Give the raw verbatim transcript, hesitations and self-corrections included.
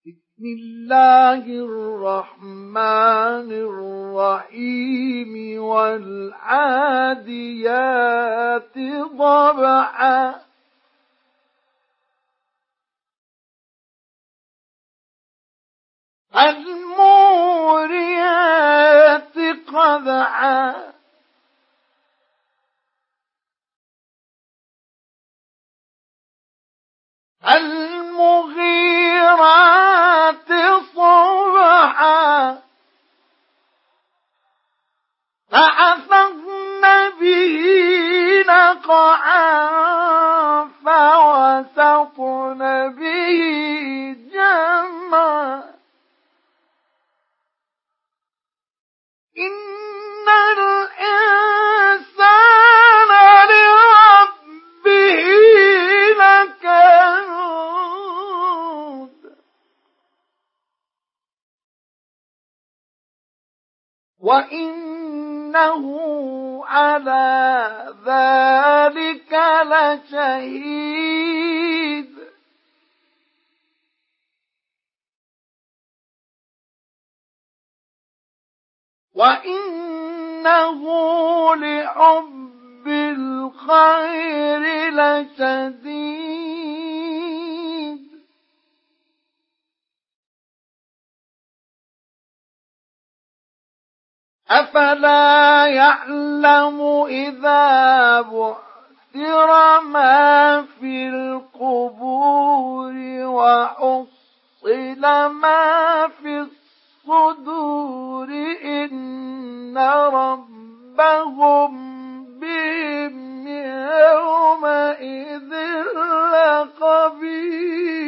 بسم الله الرحمن الرحيم والعاديات ضبحا فالموريات قدحا المغيرات صبحا فأثرن به نقعا فوسطن به جمعا إن الإنسان لربه لكنود وإنه على ذلك لشهيد وإنه لحب الخير لشديد أفلا يعلم إذا بعثر ما في القبور وحصل ما في الصدور إن ربهم بهم يومئذ لخبير